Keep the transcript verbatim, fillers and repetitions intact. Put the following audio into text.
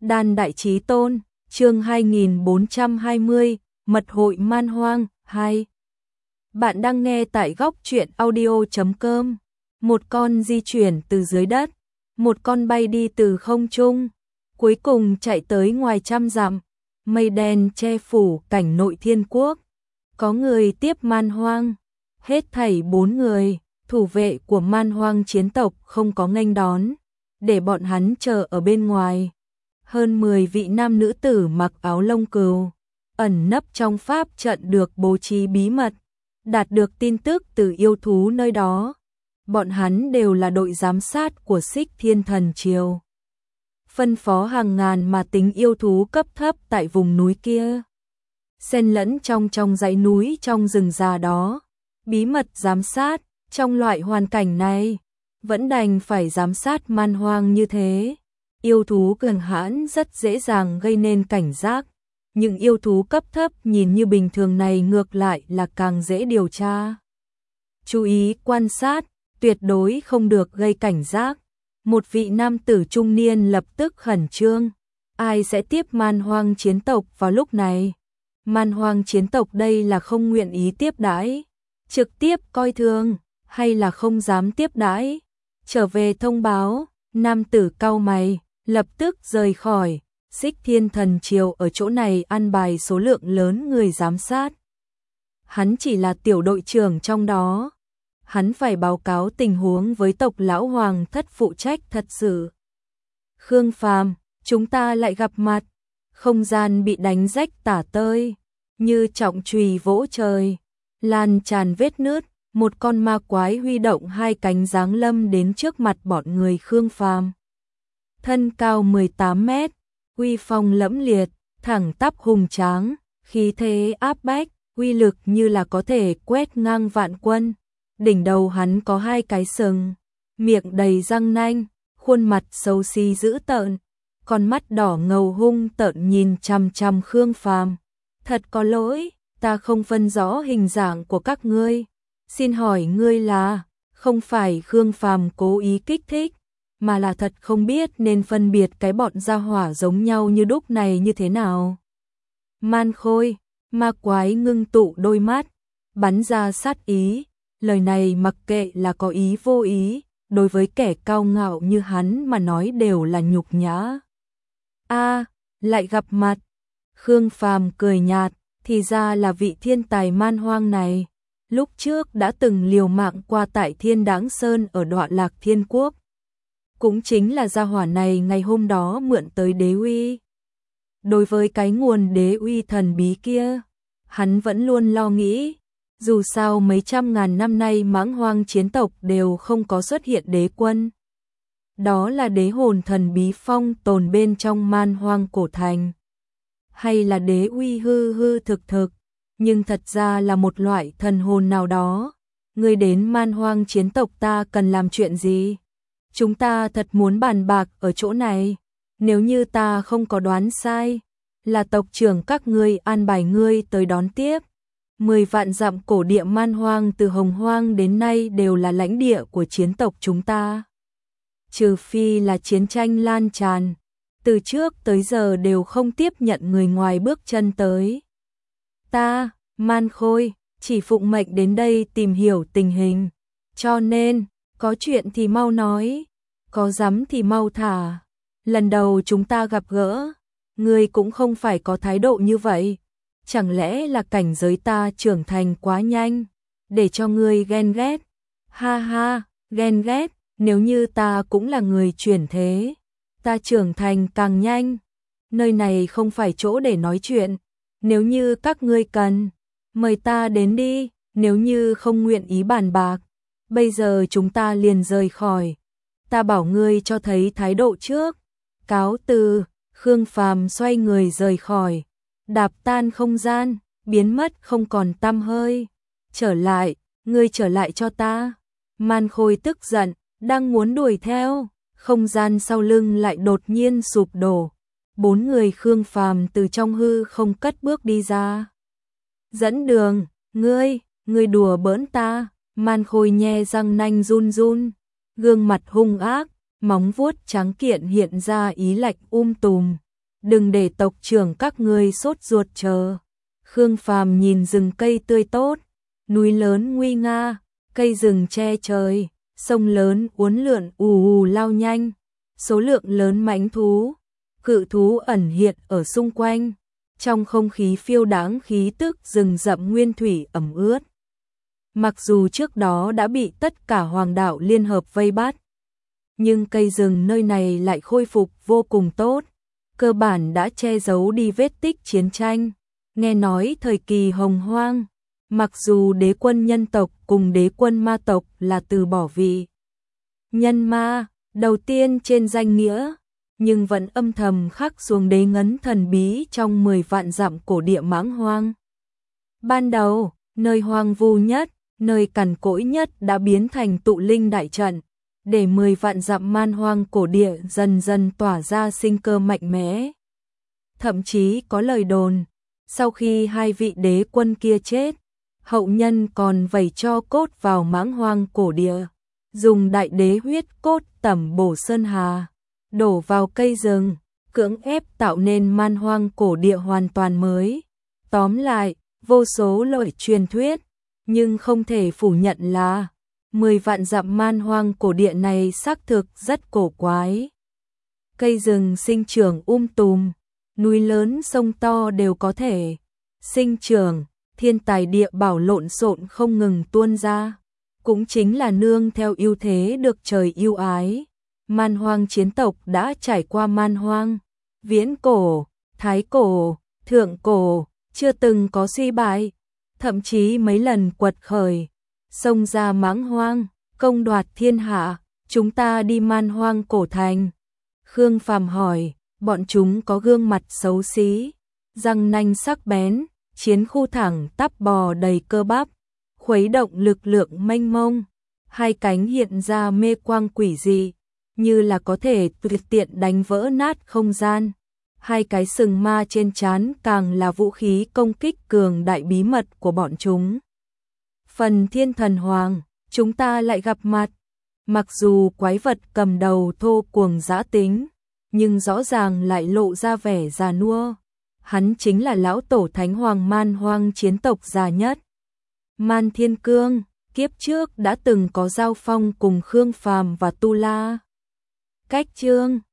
Đan Đại Chí Tôn, chương hai nghìn bốn trăm hai mươi, Mật hội Man Hoang, hai. Bạn đang nghe tại góc truyện audio chấm com. Một con di chuyển từ dưới đất, một con bay đi từ không trung, cuối cùng chạy tới ngoài trăm dặm, mây đen che phủ cảnh nội thiên quốc. Có người tiếp Man Hoang, hết thảy bốn người, thủ vệ của Man Hoang chiến tộc không có nghênh đón, để bọn hắn chờ ở bên ngoài. Hơn mười vị nam nữ tử mặc áo lông cừu, ẩn nấp trong pháp trận được bố trí bí mật, đạt được tin tức từ yêu thú nơi đó. Bọn hắn đều là đội giám sát của Xích Thiên Thần Triều, phân phó hàng ngàn mà tính yêu thú cấp thấp tại vùng núi kia, xen lẫn trong trong dãy núi trong rừng già đó, bí mật giám sát. Trong loại hoàn cảnh này, vẫn đành phải giám sát Man Hoang như thế. Yêu thú cường hãn rất dễ dàng gây nên cảnh giác, những yêu thú cấp thấp nhìn như bình thường này ngược lại là càng dễ điều tra. Chú ý quan sát, tuyệt đối không được gây cảnh giác. Một vị nam tử trung niên lập tức khẩn trương, ai sẽ tiếp Man Hoang chiến tộc vào lúc này? Man Hoang chiến tộc đây là không nguyện ý tiếp đãi, trực tiếp coi thường, hay là không dám tiếp đãi? Trở về thông báo, nam tử cau mày, lập tức rời khỏi. Xích Thiên Thần Triều ở chỗ này ăn bài số lượng lớn người giám sát. Hắn chỉ là tiểu đội trưởng trong đó. Hắn phải báo cáo tình huống với tộc lão hoàng thất phụ trách thật sự. Khương Phàm, chúng ta lại gặp mặt. Không gian bị đánh rách tả tơi, như trọng chùy vỗ trời, lan tràn vết nứt. Một con ma quái huy động hai cánh giáng lâm đến trước mặt bọn người Khương Phàm. Thân cao mười tám mét, uy phong lẫm liệt, thẳng tắp hùng tráng, khí thế áp bách, uy lực như là có thể quét ngang vạn quân. Đỉnh đầu hắn có hai cái sừng, miệng đầy răng nanh, khuôn mặt xấu xí dữ tợn, con mắt đỏ ngầu hung tợn nhìn chằm chằm Khương Phàm. Thật có lỗi, ta không phân rõ hình dạng của các ngươi. Xin hỏi ngươi là? Không phải Khương Phàm cố ý kích thích, mà là thật không biết nên phân biệt cái bọn gia hỏa giống nhau như đúc này như thế nào. Man Khôi, ma quái ngưng tụ đôi mắt, bắn ra sát ý, lời này mặc kệ là có ý vô ý, đối với kẻ cao ngạo như hắn mà nói đều là nhục nhã. A, lại gặp mặt. Khương Phàm cười nhạt, thì ra là vị thiên tài Man Hoang này. Lúc trước đã từng liều mạng qua tại Thiên Đáng Sơn ở Đoạn Lạc Thiên Quốc. Cũng chính là gia hỏa này ngày hôm đó mượn tới đế uy. Đối với cái nguồn đế uy thần bí kia, hắn vẫn luôn lo nghĩ. Dù sao mấy trăm ngàn năm nay Mãng Hoang chiến tộc đều không có xuất hiện đế quân. Đó là đế hồn thần bí phong tồn bên trong Man Hoang cổ thành. Hay là đế uy hư hư thực thực. Nhưng thật ra là một loại thần hồn nào đó. Ngươi đến Man Hoang chiến tộc ta cần làm chuyện gì? Chúng ta thật muốn bàn bạc ở chỗ này. Nếu như ta không có đoán sai, là tộc trưởng các ngươi an bài ngươi tới đón tiếp. Mười vạn dặm cổ địa Man Hoang từ Hồng Hoang đến nay đều là lãnh địa của chiến tộc chúng ta. Trừ phi là chiến tranh lan tràn, từ trước tới giờ đều không tiếp nhận người ngoài bước chân tới. Ta, Man Khôi, chỉ phụng mệnh đến đây tìm hiểu tình hình, cho nên, có chuyện thì mau nói, có dám thì mau thả. Lần đầu chúng ta gặp gỡ, ngươi cũng không phải có thái độ như vậy, chẳng lẽ là cảnh giới ta trưởng thành quá nhanh, để cho ngươi ghen ghét? Ha ha, ghen ghét, nếu như ta cũng là người chuyển thế, ta trưởng thành càng nhanh. Nơi này không phải chỗ để nói chuyện. Nếu như các ngươi cần, mời ta đến đi. Nếu như không nguyện ý bàn bạc, bây giờ chúng ta liền rời khỏi. Ta bảo ngươi cho thấy thái độ trước. Cáo từ. Khương Phàm xoay người rời khỏi, đạp tan không gian, biến mất không còn tăm hơi. Trở lại, ngươi trở lại cho ta. Man Khôi tức giận, đang muốn đuổi theo, không gian sau lưng lại đột nhiên sụp đổ. Bốn người Khương Phàm từ trong hư không cất bước đi ra. Dẫn đường, ngươi, ngươi đùa bỡn ta. Man Khôi nhe răng nanh run run, gương mặt hung ác, móng vuốt trắng kiện hiện ra ý lạnh um tùm. đừng để tộc trưởng các ngươi sốt ruột chờ. Khương Phàm nhìn rừng cây tươi tốt, núi lớn nguy nga, cây rừng che trời, sông lớn uốn lượn ù ù lao nhanh, số lượng lớn mãnh thú, cự thú ẩn hiện ở xung quanh, trong không khí phiêu đáng khí tức rừng rậm nguyên thủy ẩm ướt. Mặc dù trước đó đã bị tất cả hoàng đạo liên hợp vây bắt, nhưng cây rừng nơi này lại khôi phục vô cùng tốt, cơ bản đã che giấu đi vết tích chiến tranh. Nghe nói thời kỳ hồng hoang, mặc dù đế quân nhân tộc cùng đế quân ma tộc là từ bỏ vị nhân ma đầu tiên trên danh nghĩa, nhưng vẫn âm thầm khắc xuống đế ngấn thần bí trong mười vạn dặm cổ địa mãng hoang. Ban đầu, nơi hoang vu nhất, nơi cằn cỗi nhất đã biến thành tụ linh đại trận, để mười vạn dặm man hoang cổ địa dần dần tỏa ra sinh cơ mạnh mẽ. Thậm chí có lời đồn, sau khi hai vị đế quân kia chết, hậu nhân còn vẩy cho cốt vào mãng hoang cổ địa, dùng đại đế huyết cốt tẩm bổ sơn hà, đổ vào cây rừng, cưỡng ép tạo nên man hoang cổ địa hoàn toàn mới. Tóm lại, vô số lời truyền thuyết, nhưng không thể phủ nhận là mười vạn dặm man hoang cổ địa này xác thực rất cổ quái. Cây rừng sinh trưởng um tùm, núi lớn sông to đều có thể sinh trưởng, thiên tài địa bảo lộn xộn không ngừng tuôn ra, cũng chính là nương theo ưu thế được trời yêu ái. Man hoang chiến tộc đã trải qua man hoang, viễn cổ, thái cổ, thượng cổ, chưa từng có suy bại, thậm chí mấy lần quật khởi, xông ra mãng hoang, công đoạt thiên hạ. Chúng ta đi man hoang cổ thành. Khương Phàm hỏi, bọn chúng có gương mặt xấu xí, răng nanh sắc bén, chiến khu thẳng tắp bò đầy cơ bắp, khuấy động lực lượng mênh mông, hai cánh hiện ra mê quang quỷ dị, như là có thể tuyệt tiện đánh vỡ nát không gian. Hai cái sừng ma trên trán càng là vũ khí công kích cường đại bí mật của bọn chúng. Phần Thiên Thần Hoàng, chúng ta lại gặp mặt. Mặc dù quái vật cầm đầu thô cuồng dã tính, nhưng rõ ràng lại lộ ra vẻ già nua. Hắn chính là lão tổ thánh hoàng man hoang chiến tộc già nhất, Man Thiên Cương, kiếp trước đã từng có giao phong cùng Khương Phàm và Tu La. Cách chương